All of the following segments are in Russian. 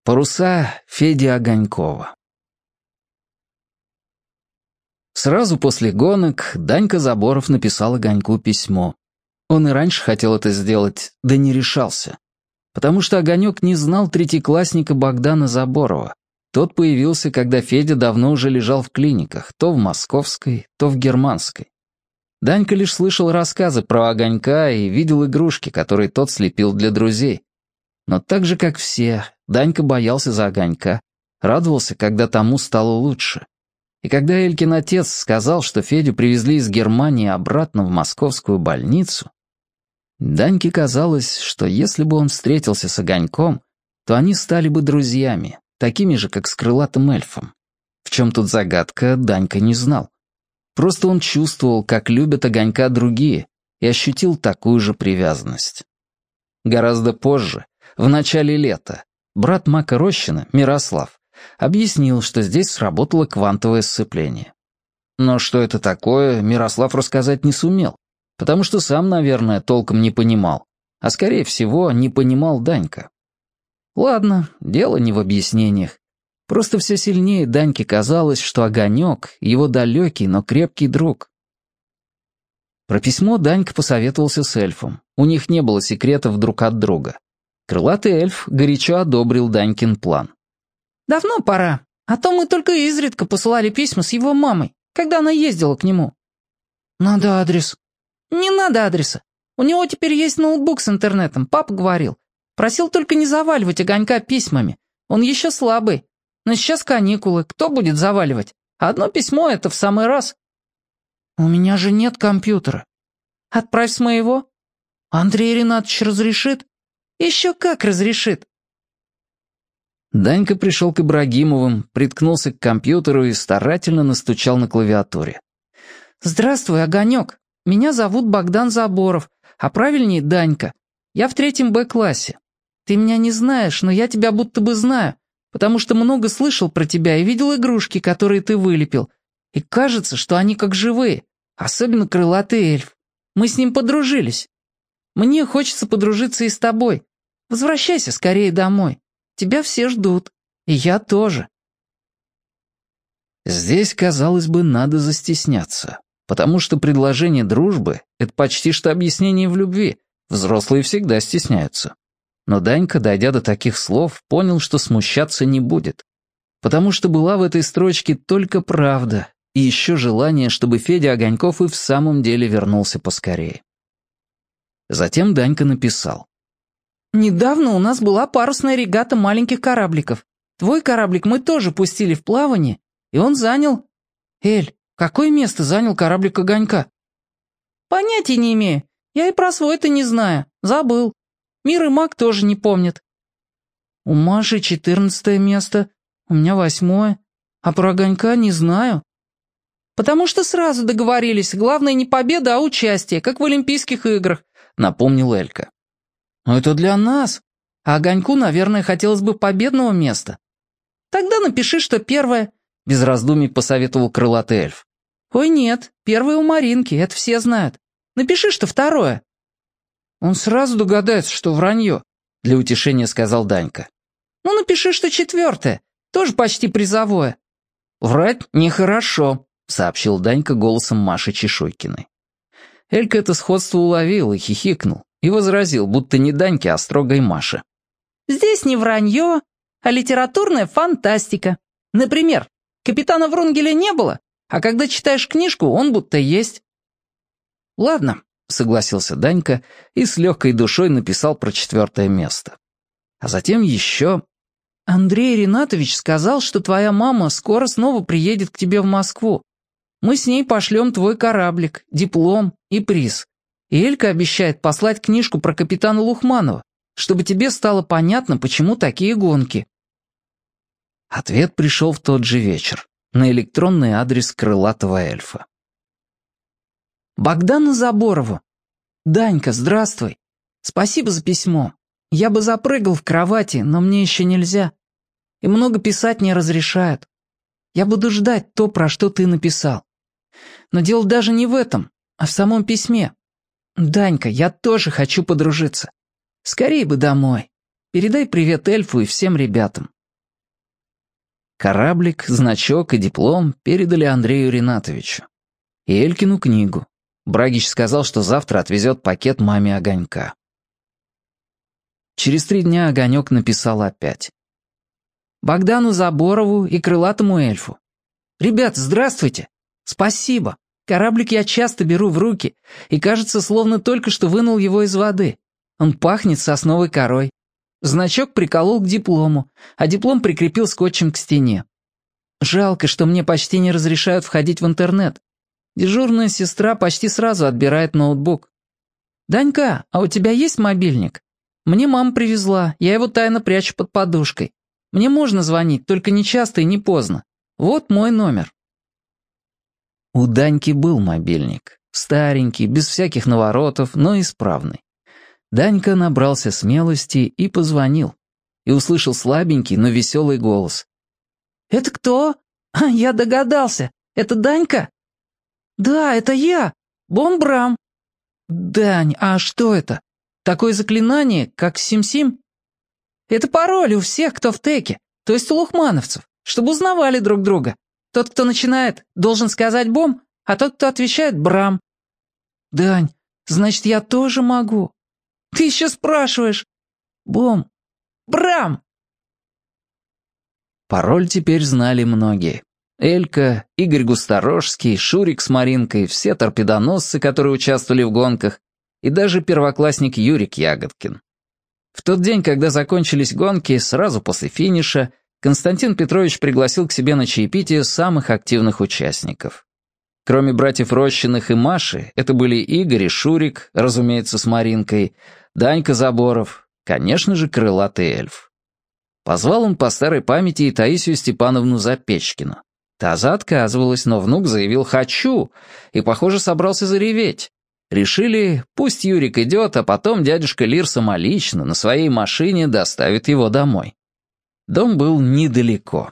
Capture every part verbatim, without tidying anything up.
Паруса Феди Огонькова. Сразу после гонок Данька Заборов написал Огоньку письмо. Он и раньше хотел это сделать, да не решался. Потому что Огонек не знал третьеклассника Богдана Заборова. Тот появился, когда Федя давно уже лежал в клиниках, то в Московской, то в Германской. Данька лишь слышал рассказы про Огонька и видел игрушки, которые тот слепил для друзей. Но так же, как все, Данька боялся за Огонька, радовался, когда тому стало лучше. И когда Элькин отец сказал, что Федю привезли из Германии обратно в московскую больницу, Даньке казалось, что если бы он встретился с Огоньком, то они стали бы друзьями, такими же, как с крылатым эльфом. В чем тут загадка, Данька не знал. Просто он чувствовал, как любят Огонька другие, и ощутил такую же привязанность. Гораздо позже, в начале лета, брат Мака Рощина, Мирослав, объяснил, что здесь сработало квантовое сцепление. Но что это такое, Мирослав рассказать не сумел, потому что сам, наверное, толком не понимал, а, скорее всего, не понимал Данька. Ладно, дело не в объяснениях. Просто все сильнее Даньке казалось, что Огонек — его далекий, но крепкий друг. Про письмо Данька посоветовался с эльфом. У них не было секретов друг от друга. Крылатый эльф горячо одобрил Данькин план. «Давно пора, а то мы только изредка посылали письма с его мамой, когда она ездила к нему». «Надо адрес». «Не надо адреса. У него теперь есть ноутбук с интернетом, папа говорил. Просил только не заваливать Огонька письмами. Он еще слабый. Но сейчас каникулы, кто будет заваливать? Одно письмо — это в самый раз». «У меня же нет компьютера». «Отправь с моего». «Андрей Ринатович разрешит?» «Еще как разрешит». Данька пришел к Ибрагимовым, приткнулся к компьютеру и старательно настучал на клавиатуре. «Здравствуй, Огонек. Меня зовут Богдан Заборов, а правильнее Данька. Я в третьем Б-классе. Ты меня не знаешь, но я тебя будто бы знаю, потому что много слышал про тебя и видел игрушки, которые ты вылепил. И кажется, что они как живые, особенно крылатый эльф. Мы с ним подружились. Мне хочется подружиться и с тобой. Возвращайся скорее домой. Тебя все ждут. И я тоже». Здесь, казалось бы, надо застесняться, потому что предложение дружбы — это почти что объяснение в любви. Взрослые всегда стесняются. Но Данька, дойдя до таких слов, понял, что смущаться не будет. Потому что была в этой строчке только правда и еще желание, чтобы Федя Огоньков и в самом деле вернулся поскорее. Затем Данька написал. «Недавно у нас была парусная регата маленьких корабликов. Твой кораблик мы тоже пустили в плавание, и он занял...» «Эль, какое место занял кораблик Огонька?» «Понятия не имею. Я и про свой-то не знаю. Забыл. Мир и Мак тоже не помнят». «У Маши четырнадцатое место, у меня восьмое, а про Огонька не знаю». «Потому что сразу договорились, главное не победа, а участие, как в Олимпийских играх», — напомнил Элька. «Но это для нас. А Огоньку, наверное, хотелось бы победного места». «Тогда напиши, что первое», — без раздумий посоветовал крылатый эльф. «Ой, нет, первое у Маринки, это все знают. Напиши, что второе». «Он сразу догадается, что вранье», — для утешения сказал Данька. «Ну, напиши, что четвертое, тоже почти призовое». «Врать нехорошо», — сообщил Данька голосом Маши Чешуйкиной. Элька это сходство уловил и хихикнул, и возразил, будто не Даньке, а строгой Маше. «Здесь не вранье, а литературная фантастика. Например, капитана Врунгеля не было, а когда читаешь книжку, он будто есть». «Ладно», — согласился Данька и с легкой душой написал про четвертое место. А затем еще... «Андрей Ринатович сказал, что твоя мама скоро снова приедет к тебе в Москву. Мы с ней пошлем твой кораблик, диплом и приз. И Элька обещает послать книжку про капитана Лухманова, чтобы тебе стало понятно, почему такие гонки». Ответ пришел в тот же вечер, на электронный адрес крылатого эльфа. «Богдану Заборову. Данька, здравствуй. Спасибо за письмо. Я бы запрыгал в кровати, но мне еще нельзя. И много писать не разрешают. Я буду ждать то, про что ты написал. Но дело даже не в этом, а в самом письме. Данька, я тоже хочу подружиться. Скорей бы домой. Передай привет эльфу и всем ребятам». Кораблик, значок и диплом передали Андрею Ринатовичу. И Элькину книгу. Брагич сказал, что завтра отвезет пакет маме Огонька. Через три дня Огонек написал опять. «Богдану Заборову и крылатому эльфу. Ребят, здравствуйте! Спасибо! Кораблик я часто беру в руки, и кажется, словно только что вынул его из воды. Он пахнет сосновой корой. Значок приколол к диплому, а диплом прикрепил скотчем к стене. Жалко, что мне почти не разрешают входить в интернет. Дежурная сестра почти сразу отбирает ноутбук. «Данька, а у тебя есть мобильник? Мне мама привезла, я его тайно прячу под подушкой. Мне можно звонить, только не часто и не поздно. Вот мой номер». У Даньки был мобильник. Старенький, без всяких наворотов, но исправный. Данька набрался смелости и позвонил. И услышал слабенький, но веселый голос. «Это кто? А, я догадался. Это Данька?» «Да, это я. Бомбрам». «Дань, а что это? Такое заклинание, как Сим-Сим?» «Это пароль у всех, кто в теке, то есть у лухмановцев, чтобы узнавали друг друга. Тот, кто начинает, должен сказать «бом», а тот, кто отвечает «брам». «Дань, значит, я тоже могу?» «Ты еще спрашиваешь?» «Бом, брам!» Пароль теперь знали многие. Элька, Игорь Густорожский, Шурик с Маринкой, все торпедоносцы, которые участвовали в гонках, и даже первоклассник Юрик Ягодкин. В тот день, когда закончились гонки, сразу после финиша, Константин Петрович пригласил к себе на чаепитие самых активных участников. Кроме братьев Рощиных и Маши, это были Игорь и Шурик, разумеется, с Маринкой, Данька Заборов, конечно же, крылатый эльф. Позвал он по старой памяти и Таисию Степановну Запечкину. Та заотказывалась, но внук заявил «хочу» и, похоже, собрался зареветь. Решили, пусть Юрик идет, а потом дядюшка Лир самолично на своей машине доставит его домой. Дом был недалеко.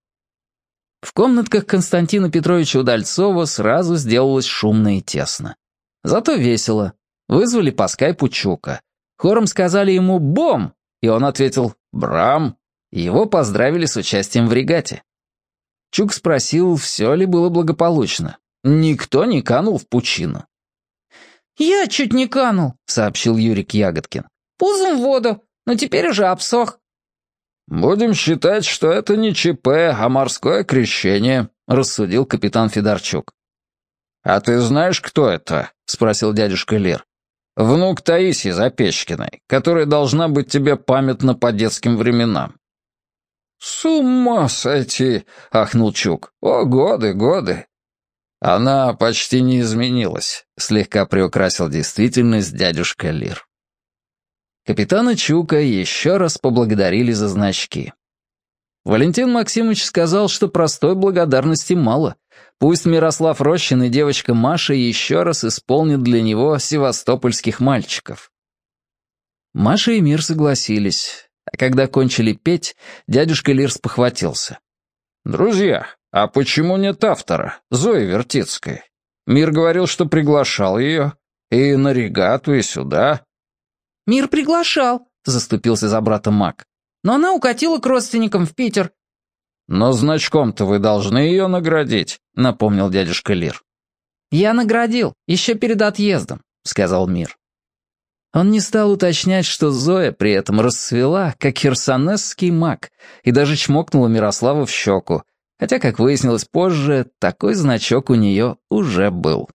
В комнатках Константина Петровича Удальцова сразу сделалось шумно и тесно. Зато весело. Вызвали по скайпу Чука. Хором сказали ему «бом», и он ответил «брам», и его поздравили с участием в регате. Чук спросил, все ли было благополучно. Никто не канул в пучину. «Я чуть не канул», — сообщил Юрик Ягодкин. «Пузом в воду, но теперь уже обсох». «Будем считать, что это не ЧП, а морское крещение», — рассудил капитан Федорчук. «А ты знаешь, кто это?» — спросил дядюшка Лир. «Внук Таисии Запечкиной, которая должна быть тебе памятна по детским временам». «С ума сойти!» — ахнул Чук. «О, годы, годы!» «Она почти не изменилась», — слегка приукрасил действительность дядюшка Лир. Капитана Чука еще раз поблагодарили за значки. Валентин Максимович сказал, что простой благодарности мало. Пусть Мирослав Рощин и девочка Маша еще раз исполнят для него севастопольских мальчиков. Маша и Мир согласились. А когда кончили петь, дядюшка Лир спохватился. «Друзья, а почему нет автора, Зои Вертицкой? Мир говорил, что приглашал ее. И на регату, и сюда». «Мир приглашал», — заступился за брата Мак. «Но она укатила к родственникам в Питер». «Но значком-то вы должны ее наградить», — напомнил дядюшка Лир. «Я наградил, еще перед отъездом», — сказал Мир. Он не стал уточнять, что Зоя при этом расцвела, как херсонесский маг, и даже чмокнула Мирославу в щеку, хотя, как выяснилось позже, такой значок у нее уже был.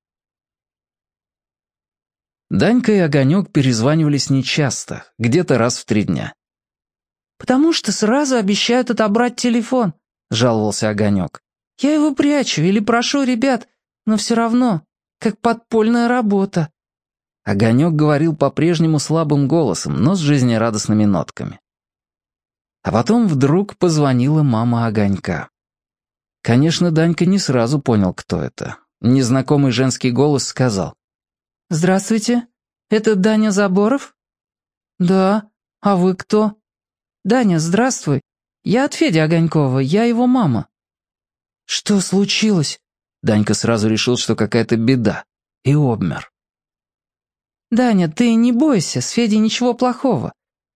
Данька и Огонек перезванивались нечасто, где-то раз в три дня. «Потому что сразу обещают отобрать телефон», — жаловался Огонек. «Я его прячу или прошу ребят, но все равно, как подпольная работа». Огонек говорил по-прежнему слабым голосом, но с жизнерадостными нотками. А потом вдруг позвонила мама Огонька. Конечно, Данька не сразу понял, кто это. Незнакомый женский голос сказал. «Здравствуйте, это Даня Заборов?» «Да, а вы кто?» «Даня, здравствуй. Я от Феди Огонькова, я его мама». «Что случилось?» Данька сразу решил, что какая-то беда, и обмер. «Даня, ты не бойся, с Федей ничего плохого.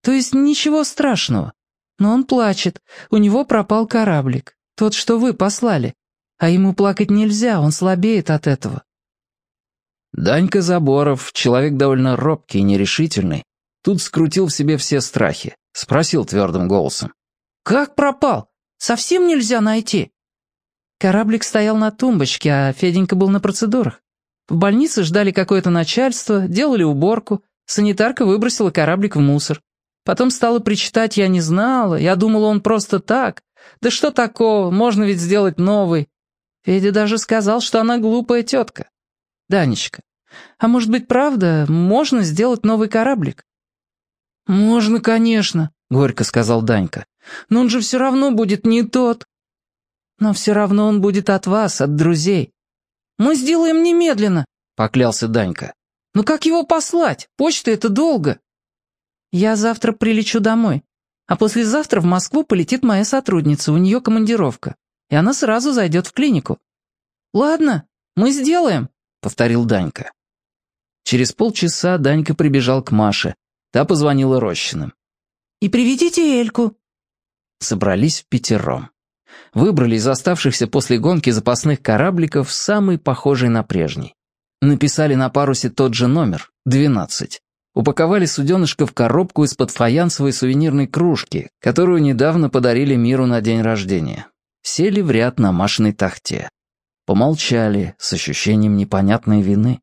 То есть ничего страшного. Но он плачет, у него пропал кораблик, тот, что вы послали. А ему плакать нельзя, он слабеет от этого». Данька Заборов, человек довольно робкий и нерешительный, тут скрутил в себе все страхи, спросил твердым голосом. «Как пропал? Совсем нельзя найти?» Кораблик стоял на тумбочке, а Феденька был на процедурах. В больнице ждали какое-то начальство, делали уборку, санитарка выбросила кораблик в мусор. Потом стала причитать: «Я не знала, я думала, он просто так. Да что такого, можно ведь сделать новый». Федя даже сказал, что она глупая тетка. «Данечка, а может быть, правда, можно сделать новый кораблик?» «Можно, конечно», — горько сказал Данька. «Но он же все равно будет не тот». «Но все равно он будет от вас, от друзей». «Мы сделаем немедленно», — поклялся Данька. «Но как его послать? Почта — это долго». «Я завтра прилечу домой, а послезавтра в Москву полетит моя сотрудница, у нее командировка, и она сразу зайдет в клинику». «Ладно, мы сделаем», — повторил Данька. Через полчаса Данька прибежал к Маше. Та позвонила Рощиным. «И приведите Эльку». Собрались впятером. Выбрали из оставшихся после гонки запасных корабликов самый похожий на прежний. Написали на парусе тот же номер, двенадцать. Упаковали суденышко в коробку из-под фаянсовой сувенирной кружки, которую недавно подарили миру на день рождения. Сели в ряд на Машиной тахте. Помолчали с ощущением непонятной вины.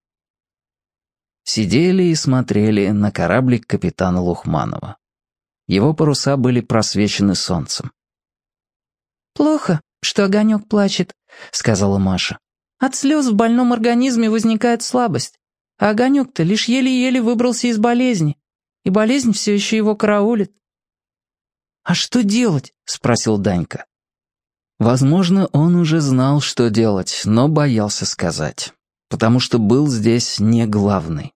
Сидели и смотрели на кораблик капитана Лухманова. Его паруса были просвечены солнцем. «Плохо, что Огонек плачет», — сказала Маша. «От слез в больном организме возникает слабость, а Огонек-то лишь еле-еле выбрался из болезни, и болезнь все еще его караулит». «А что делать?» — спросил Данька. Возможно, он уже знал, что делать, но боялся сказать, потому что был здесь не главный.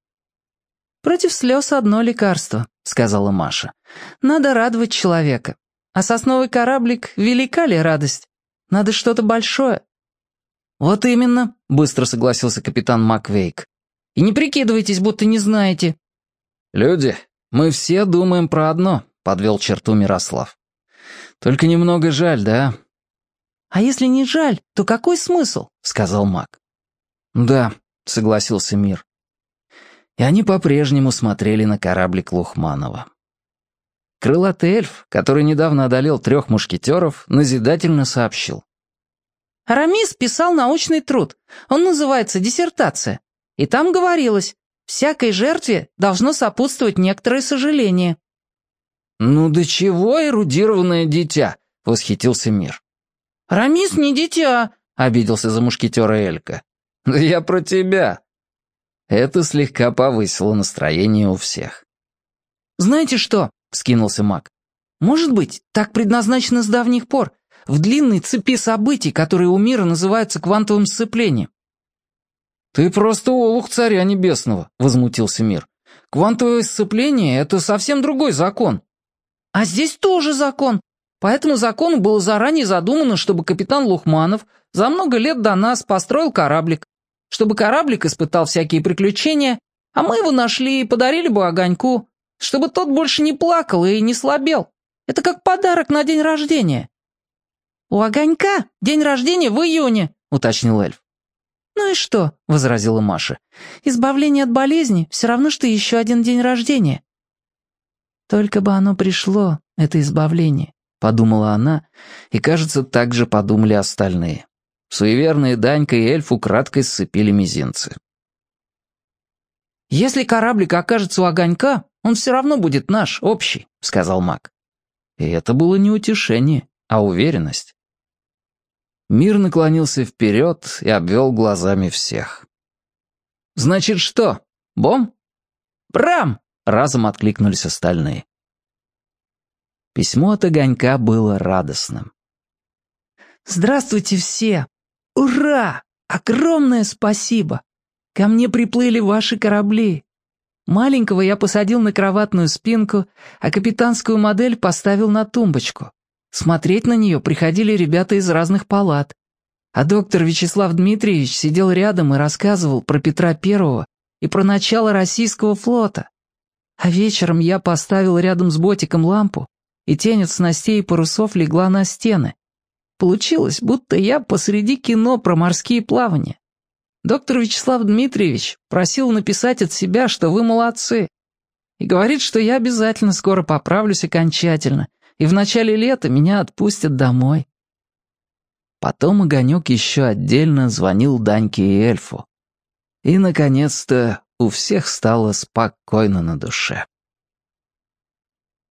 «Против слез одно лекарство», — сказала Маша. «Надо радовать человека. А сосновый кораблик — велика ли радость? Надо что-то большое». «Вот именно», — быстро согласился капитан Маквейк. «И не прикидывайтесь, будто не знаете». «Люди, мы все думаем про одно», — подвел черту Мирослав. «Только немного жаль, да?» «А если не жаль, то какой смысл?» — сказал Мак. «Да», — согласился Мир. И они по-прежнему смотрели на кораблик Лухманова. Крылатый эльф, который недавно одолел трех мушкетеров, назидательно сообщил. «Арамис писал научный труд. Он называется «Диссертация». И там говорилось, всякой жертве должно сопутствовать некоторое сожаление». «Ну до чего эрудированное дитя?» — восхитился Мир. «Арамис не дитя», — обиделся за мушкетера Элька. «Да я про тебя». Это слегка повысило настроение у всех. «Знаете что?» — вскинулся Мак. «Может быть, так предназначено с давних пор, в длинной цепи событий, которые у мира называются квантовым сцеплением». «Ты просто олух царя небесного», — возмутился Мир. «Квантовое сцепление — это совсем другой закон». «А здесь тоже закон. По этому закону было заранее задумано, чтобы капитан Лухманов за много лет до нас построил кораблик, чтобы кораблик испытал всякие приключения, а мы его нашли и подарили бы Огоньку, чтобы тот больше не плакал и не слабел. Это как подарок на день рождения». «У Огонька день рождения в июне», — уточнил эльф. «Ну и что?» — возразила Маша. «Избавление от болезни все равно, что еще один день рождения». «Только бы оно пришло, это избавление», — подумала она, и, кажется, так же подумали остальные. Суеверные Данька и эльф украдкой сцепили мизинцы. «Если кораблик окажется у Огонька, он все равно будет наш, общий», — сказал Мак. И это было не утешение, а уверенность. Мир наклонился вперед и обвел глазами всех. «Значит что, бом?» «Брам!» — разом откликнулись остальные. Письмо от Огонька было радостным. «Здравствуйте все! Ура! Огромное спасибо! Ко мне приплыли ваши корабли. Маленького я посадил на кроватную спинку, а капитанскую модель поставил на тумбочку. Смотреть на нее приходили ребята из разных палат. А доктор Вячеслав Дмитриевич сидел рядом и рассказывал про Петра Первого и про начало российского флота. А вечером я поставил рядом с ботиком лампу, и тень от снастей и парусов легла на стены. Получилось, будто я посреди кино про морские плавания. Доктор Вячеслав Дмитриевич просил написать от себя, что вы молодцы. И говорит, что я обязательно скоро поправлюсь окончательно, и в начале лета меня отпустят домой. Потом Огонек еще отдельно звонил Даньке и эльфу. И, наконец-то, у всех стало спокойно на душе.